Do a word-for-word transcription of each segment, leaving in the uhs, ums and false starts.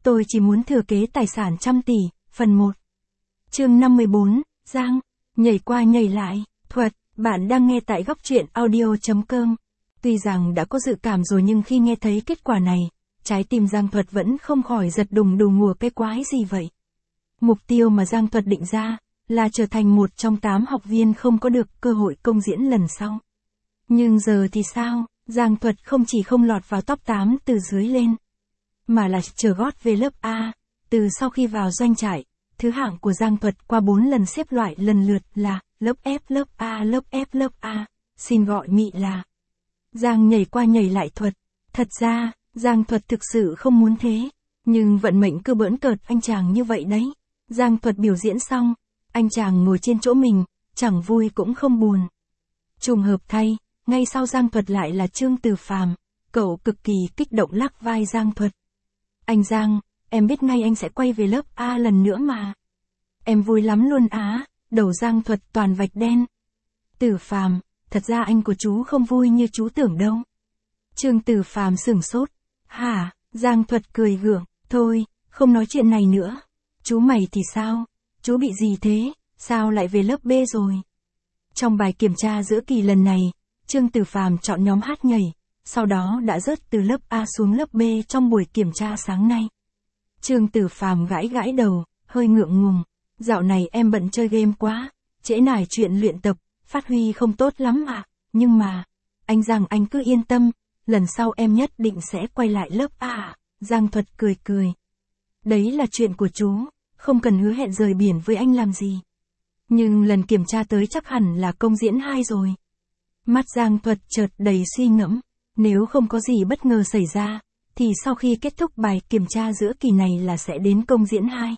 Tôi chỉ muốn thừa kế tài sản trăm tỷ, phần một. Chương năm mươi bốn, Giang, nhảy qua nhảy lại, thuật, bạn đang nghe tại góc truyện audio chấm com. Tuy rằng đã có dự cảm rồi nhưng khi nghe thấy kết quả này, trái tim Giang Thuật vẫn không khỏi giật đùng đùng mùa cái quái gì vậy. Mục tiêu mà Giang Thuật định ra, là trở thành một trong tám học viên không có được cơ hội công diễn lần sau. Nhưng giờ thì sao, Giang Thuật không chỉ không lọt vào top tám từ dưới lên, mà là trở gót về lớp A. Từ sau khi vào doanh trại, thứ hạng của Giang Thuật qua bốn lần xếp loại lần lượt là lớp F, lớp A, lớp F, lớp A, xin gọi mị là Giang nhảy qua nhảy lại Thuật. Thật ra, Giang Thuật thực sự không muốn thế, nhưng vận mệnh cứ bỡn cợt anh chàng như vậy đấy. Giang Thuật biểu diễn xong, anh chàng ngồi trên chỗ mình, chẳng vui cũng không buồn. Trùng hợp thay, ngay sau Giang Thuật lại là Trương Từ Phàm, cậu cực kỳ kích động lắc vai Giang Thuật. Anh Giang, em biết ngay anh sẽ quay về lớp A lần nữa mà. Em vui lắm luôn á, đầu Giang Thuật toàn vạch đen. Từ Phàm, thật ra anh của chú không vui như chú tưởng đâu. Trương Từ Phàm sửng sốt. Hả, Giang Thuật cười gượng, thôi, không nói chuyện này nữa. Chú mày thì sao? Chú bị gì thế? Sao lại về lớp B rồi? Trong bài kiểm tra giữa kỳ lần này, Trương Từ Phàm chọn nhóm hát nhảy, sau đó đã rớt từ lớp A xuống lớp B trong buổi kiểm tra sáng nay. Trương Từ Phàm gãi gãi đầu, hơi ngượng ngùng. Dạo này em bận chơi game quá, trễ nải chuyện luyện tập, phát huy không tốt lắm ạ. Nhưng mà, anh Giang anh cứ yên tâm, lần sau em nhất định sẽ quay lại lớp A. Giang Thuật cười cười. Đấy là chuyện của chú, không cần hứa hẹn rời biển với anh làm gì. Nhưng lần kiểm tra tới chắc hẳn là công diễn hai rồi. Mắt Giang Thuật chợt đầy suy ngẫm, nếu không có gì bất ngờ xảy ra, thì sau khi kết thúc bài kiểm tra giữa kỳ này là sẽ đến công diễn hai.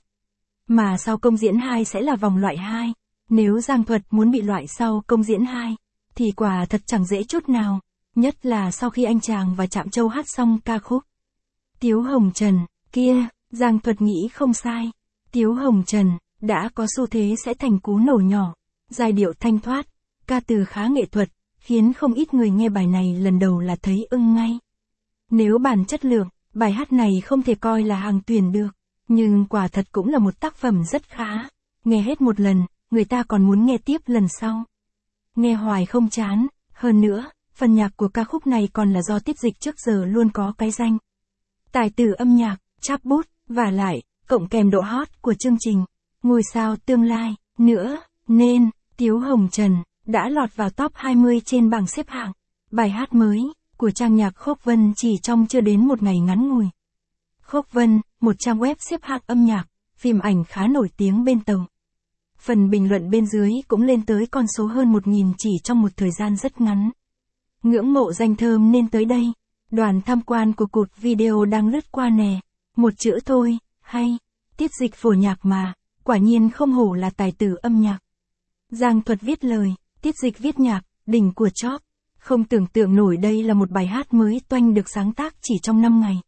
Mà sau công diễn hai sẽ là vòng loại hai. Nếu Giang Thuật muốn bị loại sau công diễn hai, thì quả thật chẳng dễ chút nào, nhất là sau khi anh chàng và Trạm Châu hát xong ca khúc Tiếu Hồng Trần, kia, Giang Thuật nghĩ không sai. Tiếu Hồng Trần, đã có xu thế sẽ thành cú nổ nhỏ, giai điệu thanh thoát, ca từ khá nghệ thuật, khiến không ít người nghe bài này lần đầu là thấy ưng ngay. Nếu bàn chất lượng, bài hát này không thể coi là hàng tuyển được, nhưng quả thật cũng là một tác phẩm rất khá. Nghe hết một lần, người ta còn muốn nghe tiếp lần sau. Nghe hoài không chán, hơn nữa, phần nhạc của ca khúc này còn là do Tiết Dịch trước giờ luôn có cái danh tài tử âm nhạc, cháp bút, và lại, cộng kèm độ hot của chương trình Ngôi sao tương lai, nữa, nên, Tiếu Hồng Trần, đã lọt vào top hai mươi trên bảng xếp hạng. Bài hát mới, của trang nhạc Khốc Vân chỉ trong chưa đến một ngày ngắn ngủi. Khốc Vân, một trang web xếp hạng âm nhạc, phim ảnh khá nổi tiếng bên tàu. Phần bình luận bên dưới cũng lên tới con số hơn một nghìn chỉ trong một thời gian rất ngắn. Ngưỡng mộ danh thơm nên tới đây. Đoàn tham quan của cụt video đang lướt qua nè. Một chữ thôi, hay. Tiết Dịch phổ nhạc mà, quả nhiên không hổ là tài tử âm nhạc. Giang Thuật viết lời, Tiết Dịch viết nhạc, đỉnh của chóp. Không tưởng tượng nổi đây là một bài hát mới toanh được sáng tác chỉ trong năm ngày.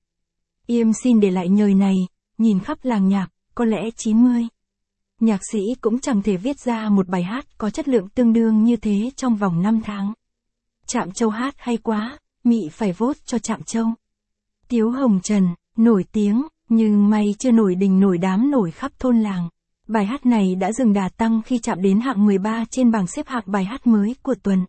Im xin để lại nhời này, nhìn khắp làng nhạc, có lẽ chín mươi. Nhạc sĩ cũng chẳng thể viết ra một bài hát có chất lượng tương đương như thế trong vòng năm tháng. Trạm Châu hát hay quá, mị phải vote cho Trạm Châu. Tiếu Hồng Trần, nổi tiếng, nhưng may chưa nổi đình nổi đám nổi khắp thôn làng. Bài hát này đã dừng đà tăng khi chạm đến hạng mười ba trên bảng xếp hạng bài hát mới của tuần.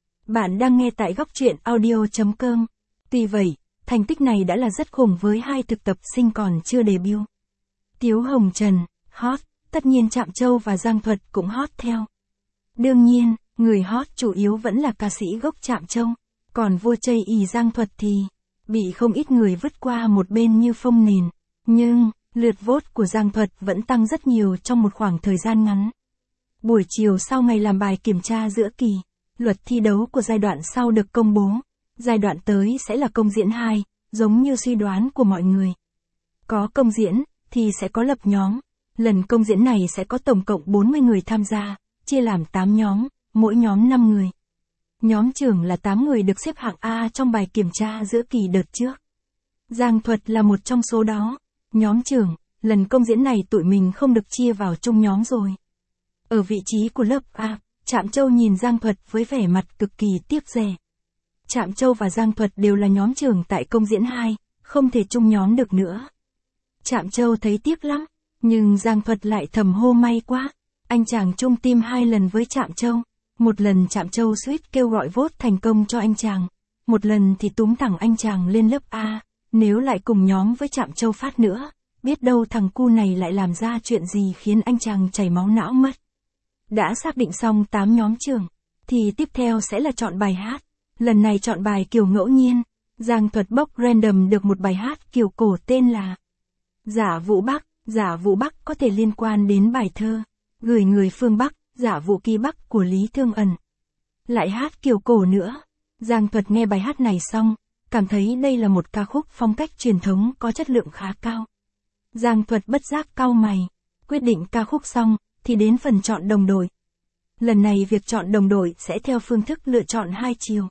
Bạn đang nghe tại góc truyện audio chấm com. Tuy vậy, thành tích này đã là rất khủng với hai thực tập sinh còn chưa debut. Tiếu Hồng Trần, hot, tất nhiên Trạm Châu và Giang Thuật cũng hot theo. Đương nhiên, người hot chủ yếu vẫn là ca sĩ gốc Trạm Châu, còn vua chây ì Giang Thuật thì bị không ít người vứt qua một bên như phông nền. Nhưng, lượt vote của Giang Thuật vẫn tăng rất nhiều trong một khoảng thời gian ngắn. Buổi chiều sau ngày làm bài kiểm tra giữa kỳ, luật thi đấu của giai đoạn sau được công bố. Giai đoạn tới sẽ là công diễn hai, giống như suy đoán của mọi người. Có công diễn, thì sẽ có lập nhóm. Lần công diễn này sẽ có tổng cộng bốn mươi người tham gia, chia làm tám nhóm, mỗi nhóm năm người. Nhóm trưởng là tám người được xếp hạng A trong bài kiểm tra giữa kỳ đợt trước. Giang Thuật là một trong số đó. Nhóm trưởng, lần công diễn này tụi mình không được chia vào chung nhóm rồi. Ở vị trí của lớp A, Trạm Châu nhìn Giang Thuật với vẻ mặt cực kỳ tiếc rẻ. Trạm Châu và Giang Thuật đều là nhóm trưởng tại công diễn hai, không thể chung nhóm được nữa. Trạm Châu thấy tiếc lắm, nhưng Giang Thuật lại thầm hô may quá. Anh chàng chung tim hai lần với Trạm Châu. Một lần Trạm Châu suýt kêu gọi vote thành công cho anh chàng. Một lần thì túm thẳng anh chàng lên lớp A. Nếu lại cùng nhóm với Trạm Châu phát nữa, biết đâu thằng cu này lại làm ra chuyện gì khiến anh chàng chảy máu não mất. Đã xác định xong tám nhóm trưởng, thì tiếp theo sẽ là chọn bài hát. Lần này chọn bài kiểu ngẫu nhiên. Giang Thuật bốc random được một bài hát kiểu cổ tên là Giả Vũ Bắc. Giả Vũ Bắc có thể liên quan đến bài thơ Gửi người phương Bắc, Giả Vũ Kỳ Bắc của Lý Thương Ẩn. Lại hát kiểu cổ nữa. Giang Thuật nghe bài hát này xong, cảm thấy đây là một ca khúc phong cách truyền thống có chất lượng khá cao. Giang Thuật bất giác cau mày, quyết định ca khúc xong, thì đến phần chọn đồng đội. Lần này việc chọn đồng đội sẽ theo phương thức lựa chọn hai chiều.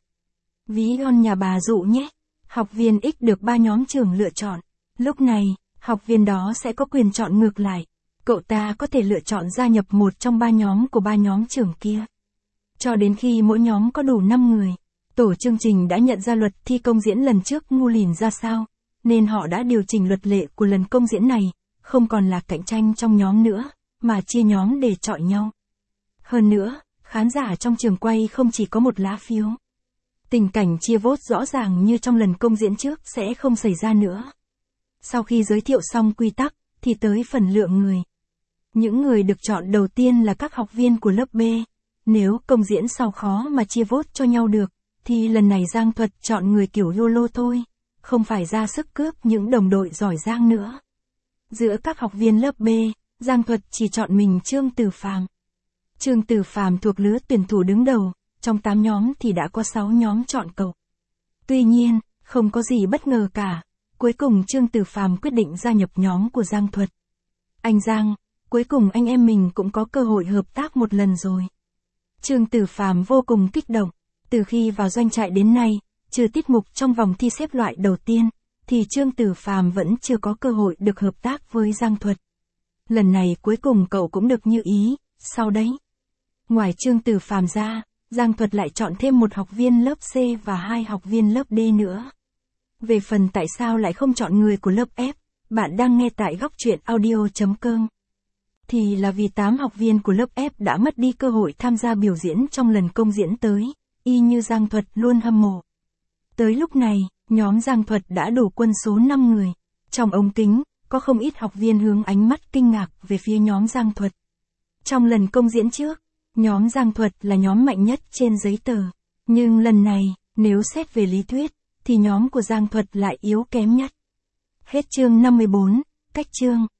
Ví von nhà bà dụ nhé, học viên X được ba nhóm trưởng lựa chọn. Lúc này, học viên đó sẽ có quyền chọn ngược lại. Cậu ta có thể lựa chọn gia nhập một trong ba nhóm của ba nhóm trưởng kia. Cho đến khi mỗi nhóm có đủ năm người. Tổ chương trình đã nhận ra luật thi công diễn lần trước ngu lìn ra sao, nên họ đã điều chỉnh luật lệ của lần công diễn này, không còn là cạnh tranh trong nhóm nữa, mà chia nhóm để chọi nhau. Hơn nữa, khán giả trong trường quay không chỉ có một lá phiếu. Tình cảnh chia vote rõ ràng như trong lần công diễn trước sẽ không xảy ra nữa. Sau khi giới thiệu xong quy tắc, thì tới phần lượng người. Những người được chọn đầu tiên là các học viên của lớp B. Nếu công diễn sau khó mà chia vote cho nhau được, thì lần này Giang Thuật chọn người kiểu YOLO thôi, không phải ra sức cướp những đồng đội giỏi giang nữa. Giữa các học viên lớp B, Giang Thuật chỉ chọn mình Trương Tử Phàm. Trương Tử Phàm thuộc lứa tuyển thủ đứng đầu, trong tám nhóm thì đã có sáu nhóm chọn cậu. Tuy nhiên, không có gì bất ngờ cả, cuối cùng Trương Tử Phàm quyết định gia nhập nhóm của Giang Thuật. Anh Giang, cuối cùng anh em mình cũng có cơ hội hợp tác một lần rồi. Trương Tử Phàm vô cùng kích động, từ khi vào doanh trại đến nay, trừ tiết mục trong vòng thi xếp loại đầu tiên, thì Trương Tử Phàm vẫn chưa có cơ hội được hợp tác với Giang Thuật. Lần này cuối cùng cậu cũng được như ý, sau đấy. Ngoài Trương Tử Phàm ra, Giang Thuật lại chọn thêm một học viên lớp C và hai học viên lớp D nữa. Về phần tại sao lại không chọn người của lớp F, bạn đang nghe tại góc truyện audio chấm com. Thì là vì tám học viên của lớp F đã mất đi cơ hội tham gia biểu diễn trong lần công diễn tới, y như Giang Thuật luôn hâm mộ. Tới lúc này, nhóm Giang Thuật đã đủ quân số năm người. Trong ống kính, có không ít học viên hướng ánh mắt kinh ngạc về phía nhóm Giang Thuật. Trong lần công diễn trước, nhóm Giang Thuật là nhóm mạnh nhất trên giấy tờ. Nhưng lần này, nếu xét về lý thuyết, thì nhóm của Giang Thuật lại yếu kém nhất. Hết chương năm mươi bốn, cách chương.